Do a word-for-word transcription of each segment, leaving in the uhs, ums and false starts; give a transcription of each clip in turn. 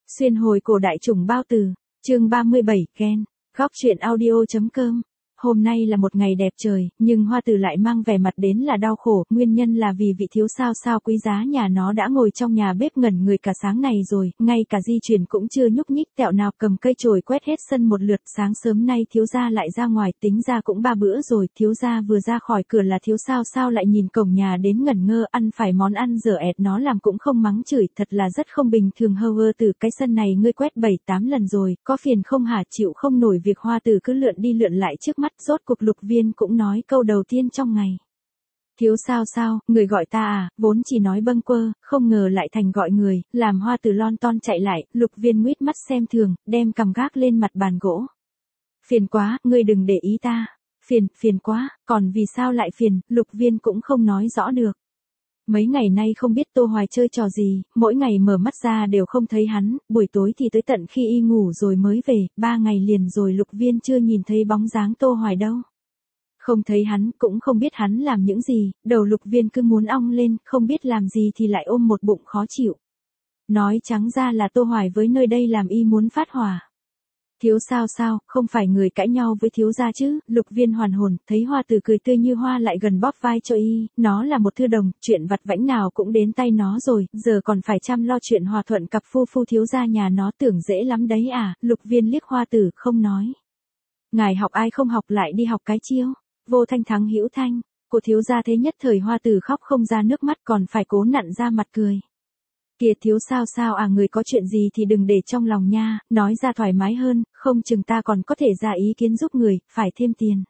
Xuyên hồi cổ đại chủng bao tử, chương ba mươi bảy, ghen, góc truyện audio.com. Hôm nay là một ngày đẹp trời, nhưng Hoa Tử lại mang vẻ mặt đến là đau khổ, nguyên nhân là vì vị thiếu sao sao quý giá nhà nó đã ngồi trong nhà bếp ngẩn người cả sáng này rồi, ngay cả di chuyển cũng chưa nhúc nhích, tẹo nào cầm cây chổi quét hết sân một lượt. Sáng sớm nay thiếu gia lại ra ngoài, tính ra cũng ba bữa rồi, thiếu gia vừa ra khỏi cửa là thiếu sao sao lại nhìn cổng nhà đến ngẩn ngơ, ăn phải món ăn dở ẹt nó làm cũng không mắng chửi, thật là rất không bình thường. Hơ hơ từ cái sân này ngươi quét bảy tám lần rồi, có phiền không hả? Chịu không nổi việc Hoa Tử cứ lượn đi lượn lại trước mắt. Rốt cuộc Lục Viên cũng nói câu đầu tiên trong ngày. Thiếu sao sao, người gọi ta à? Vốn chỉ nói bâng quơ, không ngờ lại thành gọi người, làm Hoa Tử lon ton chạy lại. Lục Viên nguýt mắt xem thường, đem cằm gác lên mặt bàn gỗ. Phiền quá, ngươi đừng để ý ta. Phiền, phiền quá, còn vì sao lại phiền? Lục Viên cũng không nói rõ được. Mấy ngày nay không biết Tô Hoài chơi trò gì, mỗi ngày mở mắt ra đều không thấy hắn, buổi tối thì tới tận khi y ngủ rồi mới về, ba ngày liền rồi Lục Viên chưa nhìn thấy bóng dáng Tô Hoài đâu. Không thấy hắn, cũng không biết hắn làm những gì, đầu Lục Viên cứ muốn ong lên, không biết làm gì thì lại ôm một bụng khó chịu. Nói trắng ra là Tô Hoài với nơi đây làm y muốn phát hỏa. Thiếu sao sao, không phải người cãi nhau với thiếu gia chứ? Lục Viên hoàn hồn, thấy Hoa Tử cười tươi như hoa lại gần bóp vai cho y, nó là một thư đồng, chuyện vặt vãnh nào cũng đến tay nó rồi, giờ còn phải chăm lo chuyện hòa thuận cặp phu phu thiếu gia nhà nó, tưởng dễ lắm đấy à? Lục Viên liếc Hoa Tử, không nói. Ngài học ai không học lại đi học cái chiêu, vô thanh thắng hữu thanh, của thiếu gia thế nhất thời Hoa Tử khóc không ra nước mắt còn phải cố nặn ra mặt cười. Kìa thiếu sao sao à, người có chuyện gì thì đừng để trong lòng nha, nói ra thoải mái hơn, không chừng ta còn có thể ra ý kiến giúp người, phải thêm tiền.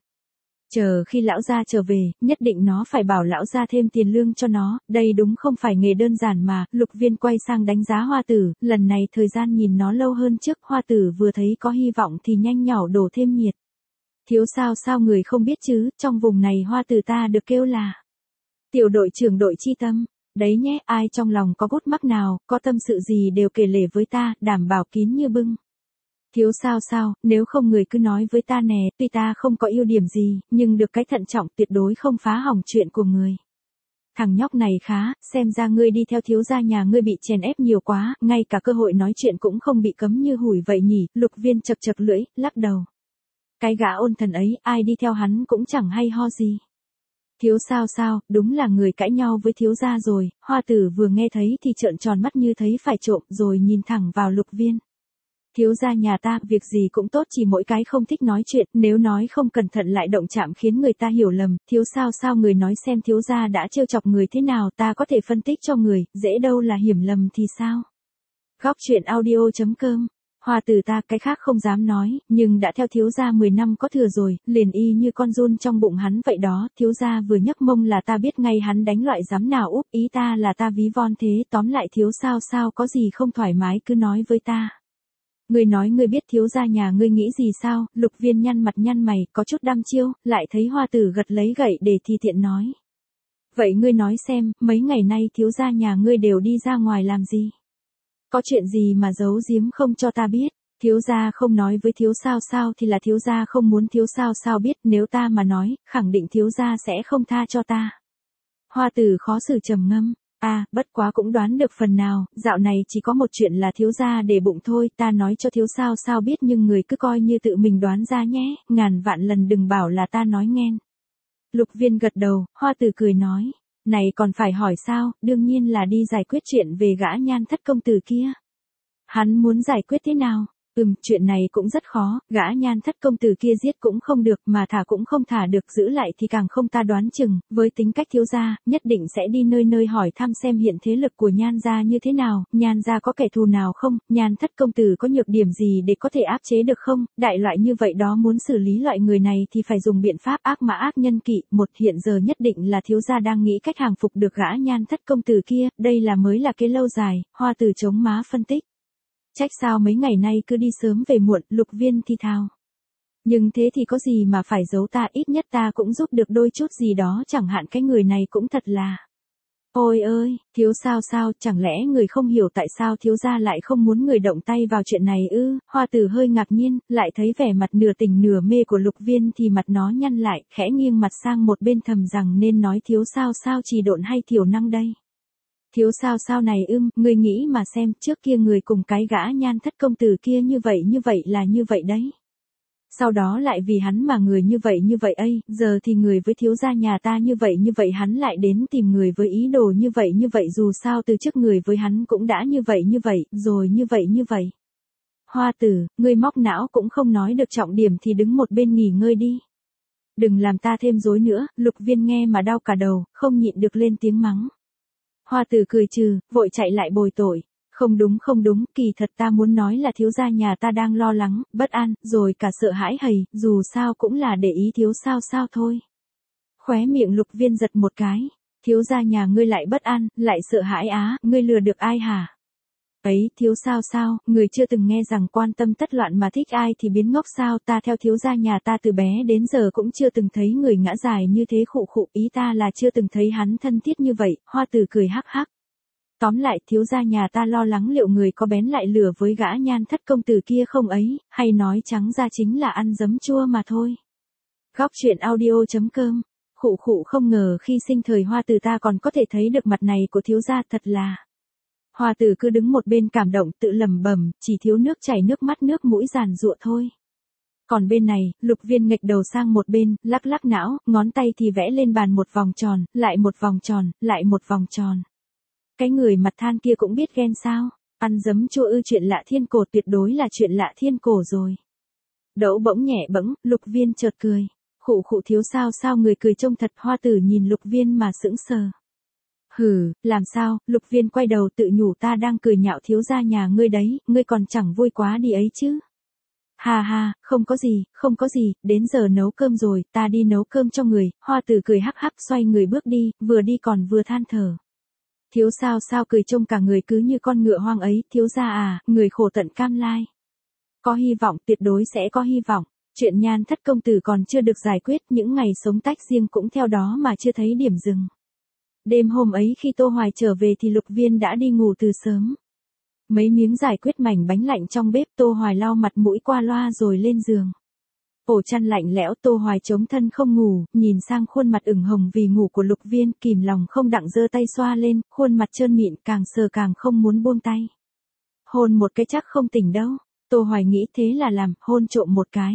Chờ khi lão gia trở về, nhất định nó phải bảo lão gia thêm tiền lương cho nó, đây đúng không phải nghề đơn giản mà. Lục Viên quay sang đánh giá Hoa Tử, lần này thời gian nhìn nó lâu hơn trước. Hoa Tử vừa thấy có hy vọng thì nhanh nhỏ đổ thêm nhiệt. Thiếu sao sao người không biết chứ, trong vùng này Hoa Tử ta được kêu là tiểu đội trưởng đội chi tâm. Đấy nhé, ai trong lòng có gút mắc nào, có tâm sự gì đều kể lể với ta, đảm bảo kín như bưng. Thiếu sao sao, nếu không người cứ nói với ta nè, tuy ta không có ưu điểm gì, nhưng được cái thận trọng tuyệt đối không phá hỏng chuyện của người. Thằng nhóc này khá, xem ra ngươi đi theo thiếu gia nhà ngươi bị chèn ép nhiều quá, ngay cả cơ hội nói chuyện cũng không bị cấm như hủi vậy nhỉ. Lục Viên chật chật lưỡi, lắc đầu. Cái gã ôn thần ấy, ai đi theo hắn cũng chẳng hay ho gì. Thiếu sao sao, đúng là người cãi nhau với thiếu gia rồi. Hoa Tử vừa nghe thấy thì trợn tròn mắt như thấy phải trộm, rồi nhìn thẳng vào Lục Viên. Thiếu gia nhà ta, việc gì cũng tốt, chỉ mỗi cái không thích nói chuyện, nếu nói không cẩn thận lại động chạm khiến người ta hiểu lầm. Thiếu sao sao, người nói xem thiếu gia đã trêu chọc người thế nào, ta có thể phân tích cho người, dễ đâu là hiểu lầm thì sao. Góc truyện audio.com. Hoa Tử ta cái khác không dám nói, nhưng đã theo thiếu gia mười năm có thừa rồi, liền y như con giun trong bụng hắn vậy đó. Thiếu gia vừa nhấc mông là ta biết ngay hắn đánh loại dám nào úp, ý ta là ta ví von thế. Tóm lại thiếu sao sao, có gì không thoải mái cứ nói với ta. Ngươi nói ngươi biết thiếu gia nhà ngươi nghĩ gì sao? Lục Viên nhăn mặt nhăn mày, có chút đăm chiêu, lại thấy Hoa Tử gật lấy gậy để thi thiện nói. Vậy ngươi nói xem, mấy ngày nay thiếu gia nhà ngươi đều đi ra ngoài làm gì? Có chuyện gì mà giấu giếm không cho ta biết? Thiếu gia không nói với thiếu sao sao thì là thiếu gia không muốn thiếu sao sao biết, nếu ta mà nói, khẳng định thiếu gia sẽ không tha cho ta. Hoa Tử khó xử trầm ngâm, à, bất quá cũng đoán được phần nào, dạo này chỉ có một chuyện là thiếu gia để bụng thôi, ta nói cho thiếu sao sao biết nhưng người cứ coi như tự mình đoán ra nhé, ngàn vạn lần đừng bảo là ta nói nghen. Lục Viên gật đầu, Hoa Tử cười nói. Này còn phải hỏi sao, đương nhiên là đi giải quyết chuyện về gã Nhan Thất công tử kia. Hắn muốn giải quyết thế nào? Ừm, chuyện này cũng rất khó, gã Nhan Thất công tử kia giết cũng không được mà thả cũng không thả được, giữ lại thì càng không, ta đoán chừng, với tính cách thiếu gia, nhất định sẽ đi nơi nơi hỏi thăm xem hiện thế lực của Nhan gia như thế nào, Nhan gia có kẻ thù nào không, Nhan Thất công tử có nhược điểm gì để có thể áp chế được không, đại loại như vậy đó. Muốn xử lý loại người này thì phải dùng biện pháp ác mã ác nhân kỵ. Một, hiện giờ nhất định là thiếu gia đang nghĩ cách hàng phục được gã Nhan Thất công tử kia, đây là mới là cái lâu dài. Hoa Tử chống má phân tích. Trách sao mấy ngày nay cứ đi sớm về muộn, Lục Viên thi thào. Nhưng thế thì có gì mà phải giấu ta, ít nhất ta cũng giúp được đôi chút gì đó, chẳng hạn cái người này cũng thật là. Ôi ơi, thiếu sao sao, chẳng lẽ người không hiểu tại sao thiếu gia lại không muốn người động tay vào chuyện này ư? Hoa Tử hơi ngạc nhiên, lại thấy vẻ mặt nửa tỉnh nửa mê của Lục Viên thì mặt nó nhăn lại, khẽ nghiêng mặt sang một bên thầm rằng nên nói thiếu sao sao trì độn hay thiểu năng đây. Thiếu sao sao này ưm, ngươi nghĩ mà xem, trước kia người cùng cái gã Nhan Thất công tử kia như vậy như vậy là như vậy đấy. Sau đó lại vì hắn mà người như vậy như vậy ấy, giờ thì người với thiếu gia nhà ta như vậy như vậy hắn lại đến tìm người với ý đồ như vậy như vậy dù sao từ trước người với hắn cũng đã như vậy như vậy, rồi như vậy như vậy. Hoa tử, ngươi móc não cũng không nói được trọng điểm thì đứng một bên nghỉ ngơi đi. Đừng làm ta thêm rối nữa, Lục Viên nghe mà đau cả đầu, không nhịn được lên tiếng mắng. Hoa tử cười trừ, vội chạy lại bồi tội. Không đúng không đúng, kỳ thật ta muốn nói là thiếu gia nhà ta đang lo lắng, bất an, rồi cả sợ hãi hầy, dù sao cũng là để ý thiếu sao sao thôi. Khóe miệng Lục Viên giật một cái, thiếu gia nhà ngươi lại bất an, lại sợ hãi á, ngươi lừa được ai hả? Ấy, thiếu sao sao, người chưa từng nghe rằng quan tâm tất loạn mà thích ai thì biến ngốc sao, ta theo thiếu gia nhà ta từ bé đến giờ cũng chưa từng thấy người ngã dài như thế khụ khụ, ý ta là chưa từng thấy hắn thân thiết như vậy, Hoa tử cười hắc hắc. Tóm lại thiếu gia nhà ta lo lắng liệu người có bén lại lửa với gã Nhan Thất công tử kia không ấy, hay nói trắng ra chính là ăn giấm chua mà thôi. Góc truyện audio chấm com, khụ khụ không ngờ khi sinh thời Hoa tử ta còn có thể thấy được mặt này của thiếu gia thật là. Hoa tử cứ đứng một bên cảm động tự lẩm bẩm, chỉ thiếu nước chảy nước mắt nước mũi giàn giụa thôi. Còn bên này, Lục Viên nghệch đầu sang một bên, lắc lắc não, ngón tay thì vẽ lên bàn một vòng tròn, lại một vòng tròn, lại một vòng tròn. Cái người mặt than kia cũng biết ghen sao, ăn giấm chua ư, chuyện lạ thiên cổ, tuyệt đối là chuyện lạ thiên cổ rồi. Đẫu bỗng nhẹ bẫng, Lục Viên chợt cười, khụ khụ thiếu sao sao người cười trông thật. Hoa tử nhìn Lục Viên mà sững sờ. Hừ, làm sao, Lục Viên quay đầu tự nhủ, ta đang cười nhạo thiếu gia nhà ngươi đấy, ngươi còn chẳng vui quá đi ấy chứ. Ha ha, không có gì, không có gì, đến giờ nấu cơm rồi, ta đi nấu cơm cho người. Hoa tử cười hắc hắc xoay người bước đi, vừa đi còn vừa than thở. Thiếu sao sao cười trông cả người cứ như con ngựa hoang ấy, thiếu gia à, người khổ tận cam lai. Có hy vọng, tuyệt đối sẽ có hy vọng. Chuyện Nhan Thất công tử còn chưa được giải quyết, những ngày sống tách riêng cũng theo đó mà chưa thấy điểm dừng. Đêm hôm ấy khi Tô Hoài trở về thì Lục Viên đã đi ngủ từ sớm. Mấy miếng giải quyết mảnh bánh lạnh trong bếp, Tô Hoài lau mặt mũi qua loa rồi lên giường. Ổ chăn lạnh lẽo, Tô Hoài chống thân không ngủ, nhìn sang khuôn mặt ửng hồng vì ngủ của Lục Viên, kìm lòng không đặng giơ tay xoa lên, khuôn mặt trơn mịn, càng sờ càng không muốn buông tay. Hôn một cái chắc không tỉnh đâu, Tô Hoài nghĩ thế là làm, hôn trộm một cái.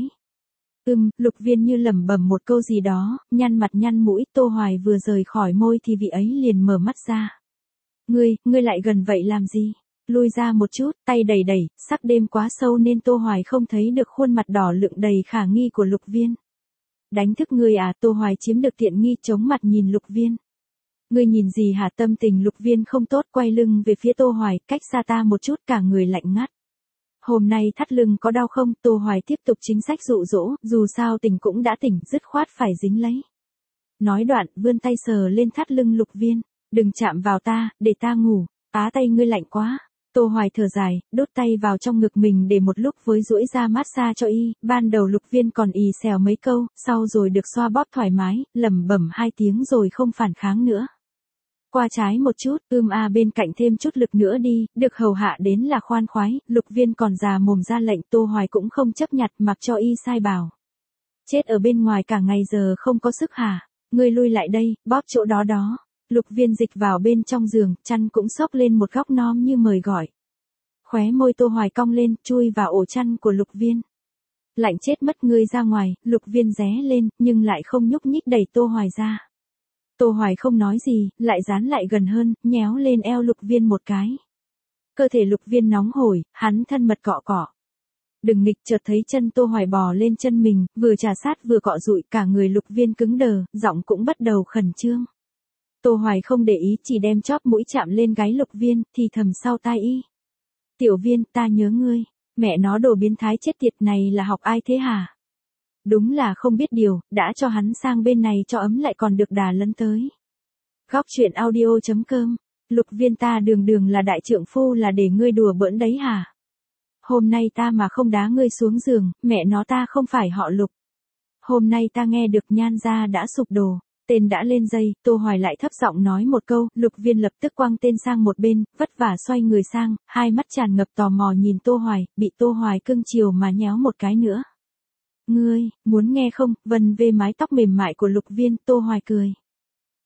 Ừm, Lục Viên như lẩm bẩm một câu gì đó, nhăn mặt nhăn mũi, Tô Hoài vừa rời khỏi môi thì vị ấy liền mở mắt ra. Ngươi, ngươi lại gần vậy làm gì? Lui ra một chút, tay đẩy đẩy, sắc đêm quá sâu nên Tô Hoài không thấy được khuôn mặt đỏ lựng đầy khả nghi của Lục Viên. Đánh thức ngươi à? Tô Hoài chiếm được tiện nghi chống mặt nhìn Lục Viên. Ngươi nhìn gì hả? Tâm tình Lục Viên không tốt, quay lưng về phía Tô Hoài, cách xa ta một chút, cả người lạnh ngắt. Hôm nay thắt lưng có đau không? Tô Hoài tiếp tục chính sách dụ dỗ, dù sao tỉnh cũng đã tỉnh, dứt khoát phải dính lấy. Nói đoạn, vươn tay sờ lên thắt lưng Lục Viên. Đừng chạm vào ta, để ta ngủ. Á tay ngươi lạnh quá. Tô Hoài thở dài, đốt tay vào trong ngực mình để một lúc với duỗi ra massage cho y. Ban đầu Lục Viên còn ì xèo mấy câu, sau rồi được xoa bóp thoải mái, lẩm bẩm hai tiếng rồi không phản kháng nữa. Qua trái một chút, ưm a bên cạnh thêm chút lực nữa đi, được hầu hạ đến là khoan khoái. Lục Viên còn già mồm ra lệnh, Tô Hoài cũng không chấp nhặt, mặc cho y sai bảo. Chết ở bên ngoài cả ngày giờ không có sức hả? Ngươi lui lại đây, bóp chỗ đó đó. Lục Viên dịch vào bên trong giường, chăn cũng xốc lên một góc non như mời gọi. Khóe môi Tô Hoài cong lên, chui vào ổ chăn của Lục Viên. Lạnh chết mất, ngươi ra ngoài. Lục Viên ré lên, nhưng lại không nhúc nhích, đẩy Tô Hoài ra. Tô Hoài không nói gì, lại dán lại gần hơn, nhéo lên eo Lục Viên một cái. Cơ thể Lục Viên nóng hổi, hắn thân mật cọ cọ. Đừng nghịch, chợt thấy chân Tô Hoài bò lên chân mình, vừa trà sát vừa cọ dụi, cả người Lục Viên cứng đờ, giọng cũng bắt đầu khẩn trương. Tô Hoài không để ý, chỉ đem chóp mũi chạm lên gáy Lục Viên, thì thầm sau tai y. Tiểu Viên, ta nhớ ngươi. Mẹ nó đồ biến thái chết tiệt này là học ai thế hả? Đúng là không biết điều, đã cho hắn sang bên này cho ấm lại còn được đà lấn tới. Góc truyện audio chấm com, Lục Viên, ta đường đường là đại trượng phu là để ngươi đùa bỡn đấy hả? Hôm nay ta mà không đá ngươi xuống giường, mẹ nó ta không phải họ Lục. Hôm nay ta nghe được Nhan gia đã sụp đổ. Tên đã lên dây, Tô Hoài lại thấp giọng nói một câu, Lục Viên lập tức quăng tên sang một bên, vất vả xoay người sang, hai mắt tràn ngập tò mò nhìn Tô Hoài, bị Tô Hoài cưng chiều mà nhéo một cái nữa. Ngươi, muốn nghe không? Vân về mái tóc mềm mại của Lục Viên, Tô Hoài cười.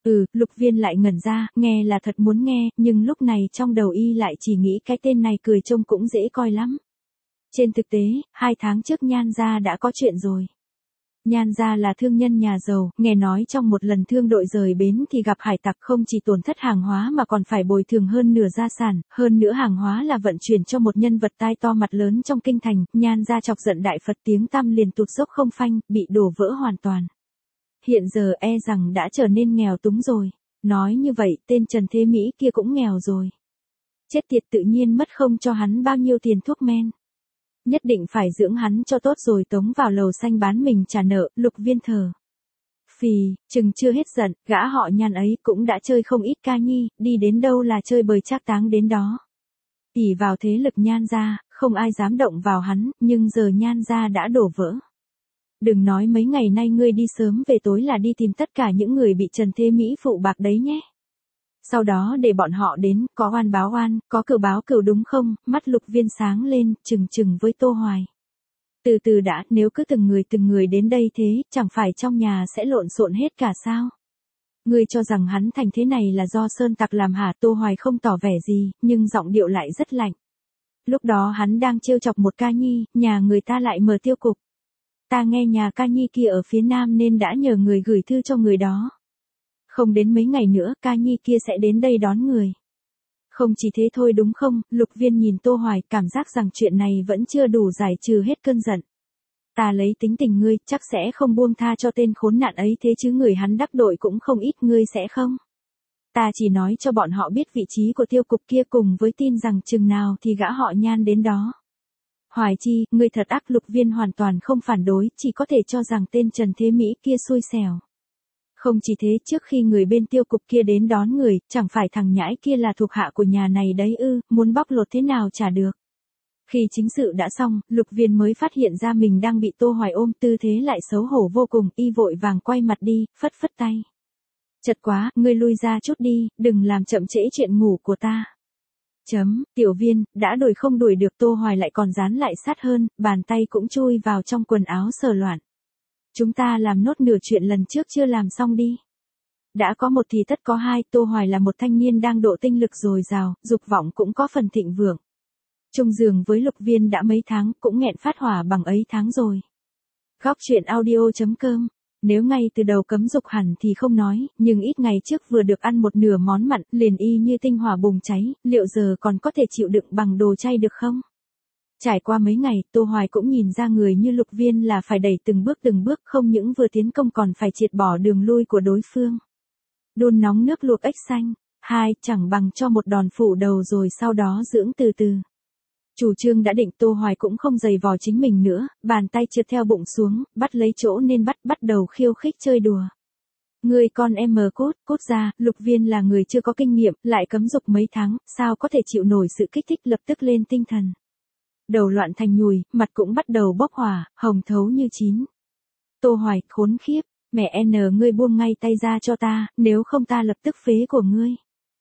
Ừ, Lục Viên lại ngẩn ra, nghe là thật muốn nghe, nhưng lúc này trong đầu y lại chỉ nghĩ cái tên này cười trông cũng dễ coi lắm. Trên thực tế, hai tháng trước Nhan gia đã có chuyện rồi. Nhan gia là thương nhân nhà giàu, nghe nói trong một lần thương đội rời bến thì gặp hải tặc, không chỉ tổn thất hàng hóa mà còn phải bồi thường hơn nửa gia sản, hơn nữa hàng hóa là vận chuyển cho một nhân vật tai to mặt lớn trong kinh thành. Nhan gia chọc giận Đại Phật, tiếng tăm liền tụt dốc không phanh, bị đổ vỡ hoàn toàn. Hiện giờ e rằng đã trở nên nghèo túng rồi. Nói như vậy, tên Trần Thế Mỹ kia cũng nghèo rồi. Chết tiệt, tự nhiên mất không cho hắn bao nhiêu tiền thuốc men. Nhất định phải dưỡng hắn cho tốt rồi tống vào lầu xanh bán mình trả nợ. Lục Viên thở phì, chừng chưa hết giận, gã họ Nhan ấy cũng đã chơi không ít ca nhi, đi đến đâu là chơi bời trác táng đến đó. Ỷ vào thế lực Nhan gia, không ai dám động vào hắn, nhưng giờ Nhan gia đã đổ vỡ. Đừng nói mấy ngày nay ngươi đi sớm về tối là đi tìm tất cả những người bị Trần Thế Mỹ phụ bạc đấy nhé. Sau đó để bọn họ đến, có oan báo oan, có cừu báo cừu đúng không? Mắt Lục Viên sáng lên, chừng chừng với Tô Hoài. Từ từ đã, nếu cứ từng người từng người đến đây thế, chẳng phải trong nhà sẽ lộn xộn hết cả sao? Ngươi cho rằng hắn thành thế này là do Sơn Tặc làm hả? Tô Hoài không tỏ vẻ gì, nhưng giọng điệu lại rất lạnh. Lúc đó hắn đang trêu chọc một ca nhi, nhà người ta lại mở tiêu cục. Ta nghe nhà ca nhi kia ở phía nam nên đã nhờ người gửi thư cho người đó. Không đến mấy ngày nữa, ca nhi kia sẽ đến đây đón người. Không chỉ thế thôi đúng không? Lục Viên nhìn Tô Hoài, cảm giác rằng chuyện này vẫn chưa đủ giải trừ hết cơn giận. Ta lấy tính tình ngươi, chắc sẽ không buông tha cho tên khốn nạn ấy thế chứ, người hắn đắc tội cũng không ít, ngươi sẽ không? Ta chỉ nói cho bọn họ biết vị trí của tiêu cục kia cùng với tin rằng chừng nào thì gã họ Nhan đến đó. Hoài Chi, ngươi thật ác. Lục Viên hoàn toàn không phản đối, chỉ có thể cho rằng tên Trần Thế Mỹ kia xui xẻo. Không chỉ thế, trước khi người bên tiêu cục kia đến đón người, chẳng phải thằng nhãi kia là thuộc hạ của nhà này đấy ư, muốn bóc lột thế nào chả được. Khi chính sự đã xong, Lục Viên mới phát hiện ra mình đang bị Tô Hoài ôm, tư thế lại xấu hổ vô cùng, y vội vàng quay mặt đi, phất phất tay. Chật quá, ngươi lui ra chút đi, đừng làm chậm trễ chuyện ngủ của ta. Chấm, Tiểu Viên, đã đuổi không đuổi được. Tô Hoài lại còn dán lại sát hơn, bàn tay cũng chui vào trong quần áo sờ loạn. Chúng ta làm nốt nửa chuyện lần trước chưa làm xong đi. Đã có một thì tất có hai, Tô Hoài là một thanh niên đang độ tinh lực dồi dào, dục vọng cũng có phần thịnh vượng. Chung giường với Lục Viên đã mấy tháng, cũng nghẹn phát hỏa bằng ấy tháng rồi. Góc truyện audio chấm com. Nếu ngay từ đầu cấm dục hẳn thì không nói, nhưng ít ngày trước vừa được ăn một nửa món mặn, liền y như tinh hỏa bùng cháy, liệu giờ còn có thể chịu đựng bằng đồ chay được không? Trải qua mấy ngày, Tô Hoài cũng nhìn ra người như Lục Viên là phải đẩy từng bước từng bước, không những vừa tiến công còn phải triệt bỏ đường lui của đối phương. Đun nóng nước luộc ếch xanh, hai, chẳng bằng cho một đòn phủ đầu rồi sau đó dưỡng từ từ. Chủ trương đã định, Tô Hoài cũng không giày vò chính mình nữa, bàn tay trượt theo bụng xuống, bắt lấy chỗ nên bắt, bắt đầu khiêu khích chơi đùa. Người con em mờ cút, cút ra. Lục Viên là người chưa có kinh nghiệm, lại cấm dục mấy tháng, sao có thể chịu nổi sự kích thích, lập tức lên tinh thần. Đầu loạn thành nhùi, mặt cũng bắt đầu bốc hỏa, hồng thấu như chín. Tô Hoài, khốn khiếp, mẹ n ngươi buông ngay tay ra cho ta, nếu không ta lập tức phế của ngươi.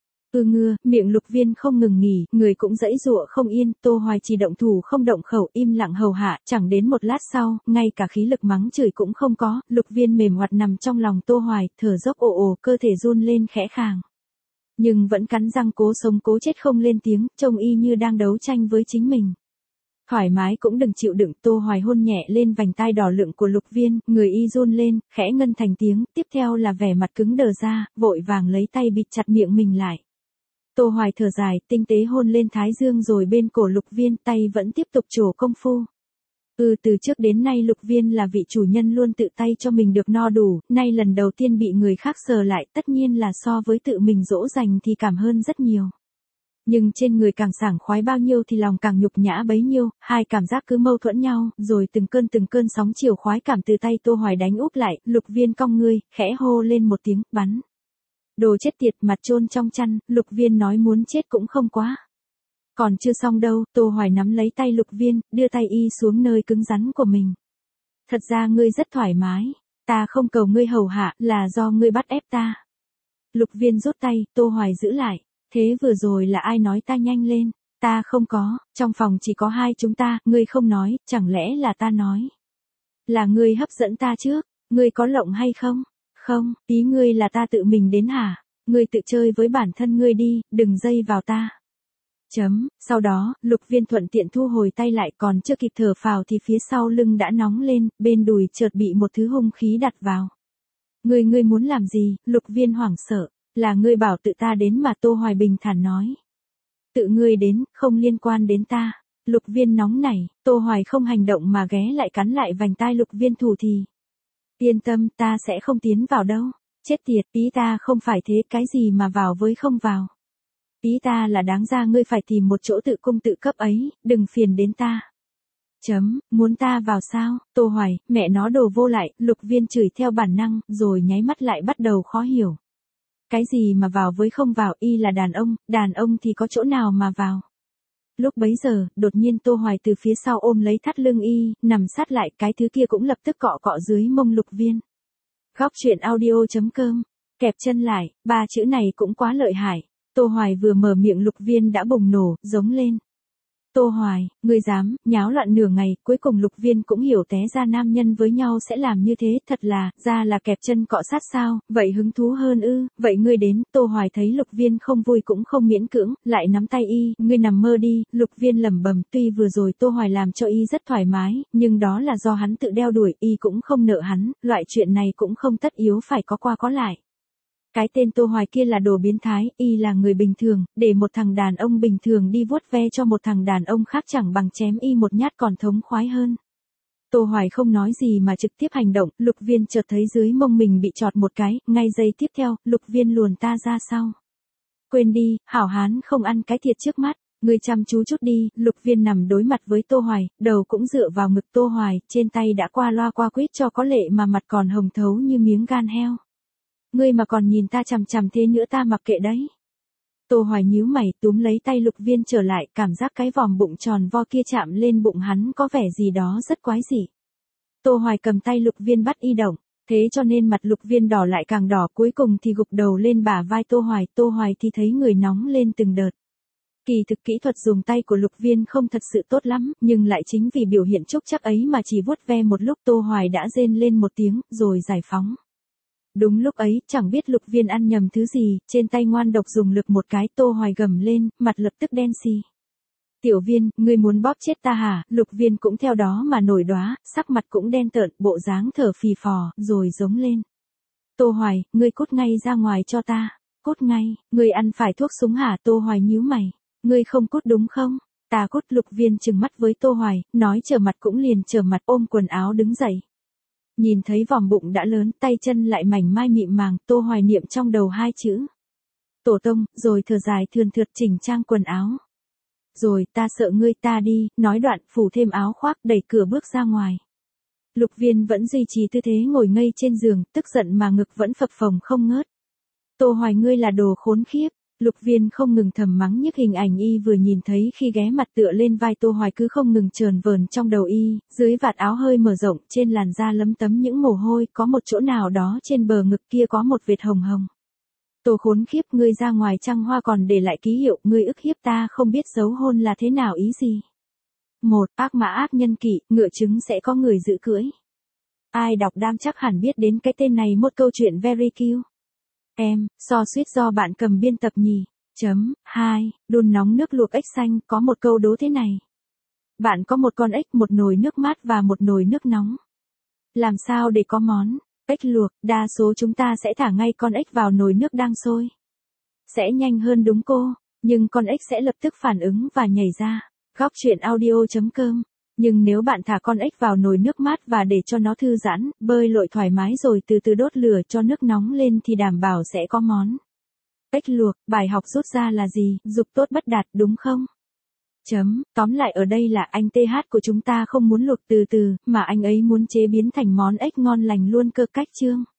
Ừ ngưa, miệng Lục Viên không ngừng nghỉ, người cũng dãy dụa không yên. Tô Hoài chỉ động thủ không động khẩu, im lặng hầu hạ, chẳng đến một lát sau, ngay cả khí lực mắng chửi cũng không có. Lục Viên mềm hoạt nằm trong lòng Tô Hoài, thở dốc ồ ồ, cơ thể run lên khẽ khàng. Nhưng vẫn cắn răng cố sống cố chết không lên tiếng, trông y như đang đấu tranh với chính mình. Thoải mái cũng đừng chịu đựng. Tô Hoài hôn nhẹ lên vành tai đỏ lựng của Lục Viên, người y run lên, khẽ ngân thành tiếng, tiếp theo là vẻ mặt cứng đờ ra, vội vàng lấy tay bịt chặt miệng mình lại. Tô Hoài thở dài, tinh tế hôn lên thái dương rồi bên cổ Lục Viên, tay vẫn tiếp tục trổ công phu. Ừ, từ trước đến nay Lục Viên là vị chủ nhân luôn tự tay cho mình được no đủ, nay lần đầu tiên bị người khác sờ lại, tất nhiên là so với tự mình dỗ dành thì cảm hơn rất nhiều. Nhưng trên người càng sảng khoái bao nhiêu thì lòng càng nhục nhã bấy nhiêu, hai cảm giác cứ mâu thuẫn nhau, rồi từng cơn từng cơn sóng chiều khoái cảm từ tay Tô Hoài đánh úp lại. Lục Viên cong ngươi, khẽ hô lên một tiếng, bắn. Đồ chết tiệt, mặt chôn trong chăn. Lục Viên nói muốn chết cũng không quá. Còn chưa xong đâu, Tô Hoài nắm lấy tay Lục Viên, đưa tay y xuống nơi cứng rắn của mình. Thật ra ngươi rất thoải mái, ta không cầu ngươi hầu hạ, là do ngươi bắt ép ta. Lục Viên rút tay, Tô Hoài giữ lại. Thế vừa rồi là ai nói ta nhanh lên? Ta không có, trong phòng chỉ có hai chúng ta, ngươi không nói, chẳng lẽ là ta nói? Là ngươi hấp dẫn ta trước, ngươi có lộng hay không? Không, ý ngươi là ta tự mình đến hả? Ngươi tự chơi với bản thân ngươi đi, đừng dây vào ta. Chấm, sau đó, Lục Viên thuận tiện thu hồi tay lại, còn chưa kịp thở phào thì phía sau lưng đã nóng lên, bên đùi chợt bị một thứ hung khí đặt vào. Ngươi ngươi muốn làm gì? Lục Viên hoảng sợ, là ngươi bảo tự ta đến mà, Tô Hoài bình thản nói. Tự ngươi đến, không liên quan đến ta. Lục Viên nóng nảy, Tô Hoài không hành động mà ghé lại cắn lại vành tai Lục Viên thủ thì. Yên tâm, ta sẽ không tiến vào đâu. Chết tiệt, ý ta không phải thế, cái gì mà vào với không vào. Ý ta là đáng ra ngươi phải tìm một chỗ tự cung tự cấp ấy, đừng phiền đến ta. Chấm, muốn ta vào sao? Tô Hoài, mẹ nó đồ vô lại, Lục Viên chửi theo bản năng, rồi nháy mắt lại bắt đầu khó hiểu. Cái gì mà vào với không vào, y là đàn ông, đàn ông thì có chỗ nào mà vào. Lúc bấy giờ, đột nhiên Tô Hoài từ phía sau ôm lấy thắt lưng y, nằm sát lại, cái thứ kia cũng lập tức cọ cọ dưới mông Lục Viên. Góc truyện audio chấm com, kẹp chân lại, ba chữ này cũng quá lợi hại. Tô Hoài vừa mở miệng Lục Viên đã bùng nổ, giống lên. Tô Hoài, ngươi dám, nháo loạn nửa ngày, cuối cùng Lục Viên cũng hiểu té ra nam nhân với nhau sẽ làm như thế, thật là, ra là kẹp chân cọ sát sao, vậy hứng thú hơn ư, vậy ngươi đến, Tô Hoài thấy Lục Viên không vui cũng không miễn cưỡng, lại nắm tay y, ngươi nằm mơ đi, Lục Viên lẩm bẩm, tuy vừa rồi Tô Hoài làm cho y rất thoải mái, nhưng đó là do hắn tự đeo đuổi, y cũng không nợ hắn, loại chuyện này cũng không tất yếu phải có qua có lại. Cái tên Tô Hoài kia là đồ biến thái, y là người bình thường, để một thằng đàn ông bình thường đi vuốt ve cho một thằng đàn ông khác chẳng bằng chém y một nhát còn thống khoái hơn. Tô Hoài không nói gì mà trực tiếp hành động, Lục Viên chợt thấy dưới mông mình bị chọt một cái, ngay giây tiếp theo, Lục Viên luồn ta ra sau. Quên đi, hảo hán không ăn cái thiệt trước mắt, ngươi chăm chú chút đi, Lục Viên nằm đối mặt với Tô Hoài, đầu cũng dựa vào ngực Tô Hoài, trên tay đã qua loa qua quýt cho có lệ mà mặt còn hồng thấu như miếng gan heo. Ngươi mà còn nhìn ta chằm chằm thế nữa ta mặc kệ đấy. Tô Hoài nhíu mày túm lấy tay Lục Viên trở lại, cảm giác cái vòm bụng tròn vo kia chạm lên bụng hắn có vẻ gì đó rất quái dị. Tô Hoài cầm tay Lục Viên bắt y động, thế cho nên mặt Lục Viên đỏ lại càng đỏ, cuối cùng thì gục đầu lên bả vai Tô Hoài, Tô Hoài thì thấy người nóng lên từng đợt. Kỳ thực kỹ thuật dùng tay của Lục Viên không thật sự tốt lắm, nhưng lại chính vì biểu hiện trúc chắc ấy mà chỉ vuốt ve một lúc Tô Hoài đã rên lên một tiếng, rồi giải phóng. Đúng lúc ấy, chẳng biết Lục Viên ăn nhầm thứ gì, trên tay ngoan độc dùng lực một cái, Tô Hoài gầm lên, mặt lập tức đen xì. Tiểu Viên, ngươi muốn bóp chết ta hả? Lục Viên cũng theo đó mà nổi đóa, sắc mặt cũng đen tợn, bộ dáng thở phì phò, rồi giống lên. Tô Hoài, ngươi cút ngay ra ngoài cho ta. Cút ngay, ngươi ăn phải thuốc súng hả? Tô Hoài nhíu mày. Ngươi không cút đúng không? Ta cút. Lục Viên trừng mắt với Tô Hoài, nói trở mặt cũng liền trở mặt, ôm quần áo đứng dậy. Nhìn thấy vòng bụng đã lớn, tay chân lại mảnh mai mịn màng, Tô Hoài niệm trong đầu hai chữ. Tổ tông, rồi thở dài thườn thượt chỉnh trang quần áo. Rồi, ta sợ ngươi, ta đi, nói đoạn, phủ thêm áo khoác, đẩy cửa bước ra ngoài. Lục Viên vẫn duy trì tư thế ngồi ngây trên giường, tức giận mà ngực vẫn phập phồng không ngớt. Tô Hoài, ngươi là đồ khốn khiếp. Lục Viên không ngừng thầm mắng nhức hình ảnh y vừa nhìn thấy khi ghé mặt tựa lên vai Tô Hoài cứ không ngừng chờn vờn trong đầu y, dưới vạt áo hơi mở rộng, trên làn da lấm tấm những mồ hôi, có một chỗ nào đó trên bờ ngực kia có một vệt hồng hồng. Tô khốn khiếp, ngươi ra ngoài trăng hoa còn để lại ký hiệu, ngươi ức hiếp ta không biết xấu hôn là thế nào ý gì. Một, ác mã ác nhân kỵ, ngựa chứng sẽ có người giữ cưỡi. Ai đọc đam chắc hẳn biết đến cái tên này, một câu chuyện very cute. Em, so suýt do bạn cầm biên tập nhì. Chấm, hai, đun nóng nước luộc ếch xanh, có một câu đố thế này. Bạn có một con ếch, một nồi nước mát và một nồi nước nóng. Làm sao để có món ếch luộc? Đa số chúng ta sẽ thả ngay con ếch vào nồi nước đang sôi. Sẽ nhanh hơn đúng cô, nhưng con ếch sẽ lập tức phản ứng và nhảy ra. Góc truyện audio chấm com. Nhưng nếu bạn thả con ếch vào nồi nước mát và để cho nó thư giãn, bơi lội thoải mái rồi từ từ đốt lửa cho nước nóng lên thì đảm bảo sẽ có món ếch luộc. Bài học rút ra là gì? Dục tốt bất đạt đúng không? Chấm, tóm lại ở đây là anh tê hát của chúng ta không muốn luộc từ từ, mà anh ấy muốn chế biến thành món ếch ngon lành luôn cơ. Cách chương.